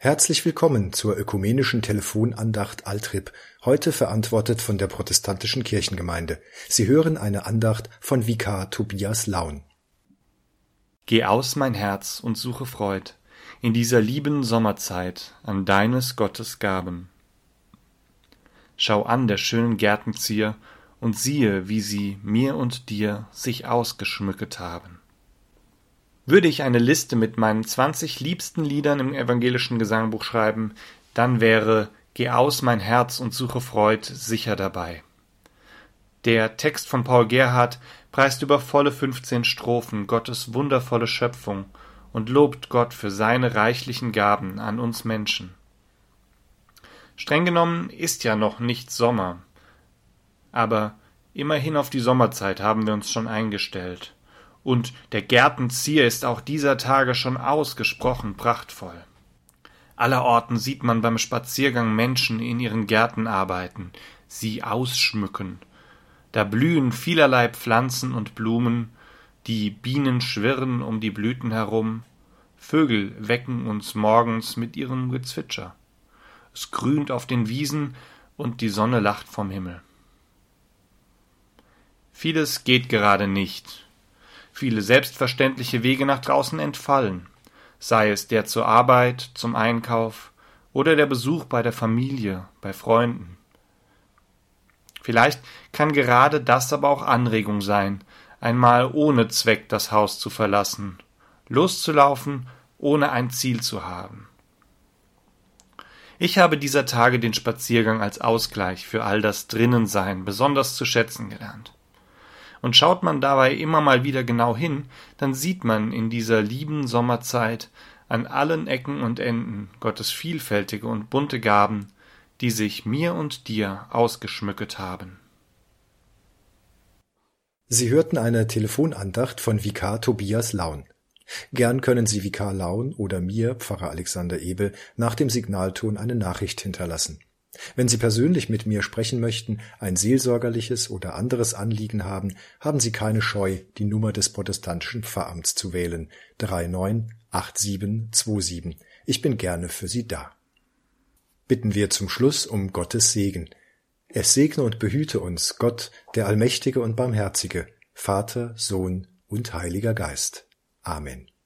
Herzlich willkommen zur ökumenischen Telefonandacht Altrip, heute verantwortet von der Protestantischen Kirchengemeinde. Sie hören eine Andacht von Vikar Tobias Laun. Geh aus, mein Herz, und suche Freud in dieser lieben Sommerzeit an deines Gottes Gaben. Schau an der schönen Gärtenzier und siehe, wie sie mir und dir sich ausgeschmücket haben. Würde ich eine Liste mit meinen 20 liebsten Liedern im evangelischen Gesangbuch schreiben, dann wäre Geh aus, mein Herz, und suche Freud sicher dabei. Der Text von Paul Gerhardt preist über volle 15 Strophen Gottes wundervolle Schöpfung und lobt Gott für seine reichlichen Gaben an uns Menschen. Streng genommen ist ja noch nicht Sommer, aber immerhin auf die Sommerzeit haben wir uns schon eingestellt. Und der Gärtenzier ist auch dieser Tage schon ausgesprochen prachtvoll. Allerorten sieht man beim Spaziergang Menschen in ihren Gärten arbeiten, sie ausschmücken. Da blühen vielerlei Pflanzen und Blumen, die Bienen schwirren um die Blüten herum, Vögel wecken uns morgens mit ihrem Gezwitscher. Es grünt auf den Wiesen und die Sonne lacht vom Himmel. Vieles geht gerade nicht. Viele selbstverständliche Wege nach draußen entfallen, sei es der zur Arbeit, zum Einkauf oder der Besuch bei der Familie, bei Freunden. Vielleicht kann gerade das aber auch Anregung sein, einmal ohne Zweck das Haus zu verlassen, loszulaufen, ohne ein Ziel zu haben. Ich habe dieser Tage den Spaziergang als Ausgleich für all das Drinnensein besonders zu schätzen gelernt. Und schaut man dabei immer mal wieder genau hin, dann sieht man in dieser lieben Sommerzeit an allen Ecken und Enden Gottes vielfältige und bunte Gaben, die sich mir und dir ausgeschmücket haben. Sie hörten eine Telefonandacht von Vikar Tobias Laun. Gern können Sie Vikar Laun oder mir, Pfarrer Alexander Ebel, nach dem Signalton eine Nachricht hinterlassen. Wenn Sie persönlich mit mir sprechen möchten, ein seelsorgerliches oder anderes Anliegen haben, haben Sie keine Scheu, die Nummer des protestantischen Pfarramts zu wählen, 398727. Ich bin gerne für Sie da. Bitten wir zum Schluss um Gottes Segen. Es segne und behüte uns Gott, der Allmächtige und Barmherzige, Vater, Sohn und Heiliger Geist. Amen.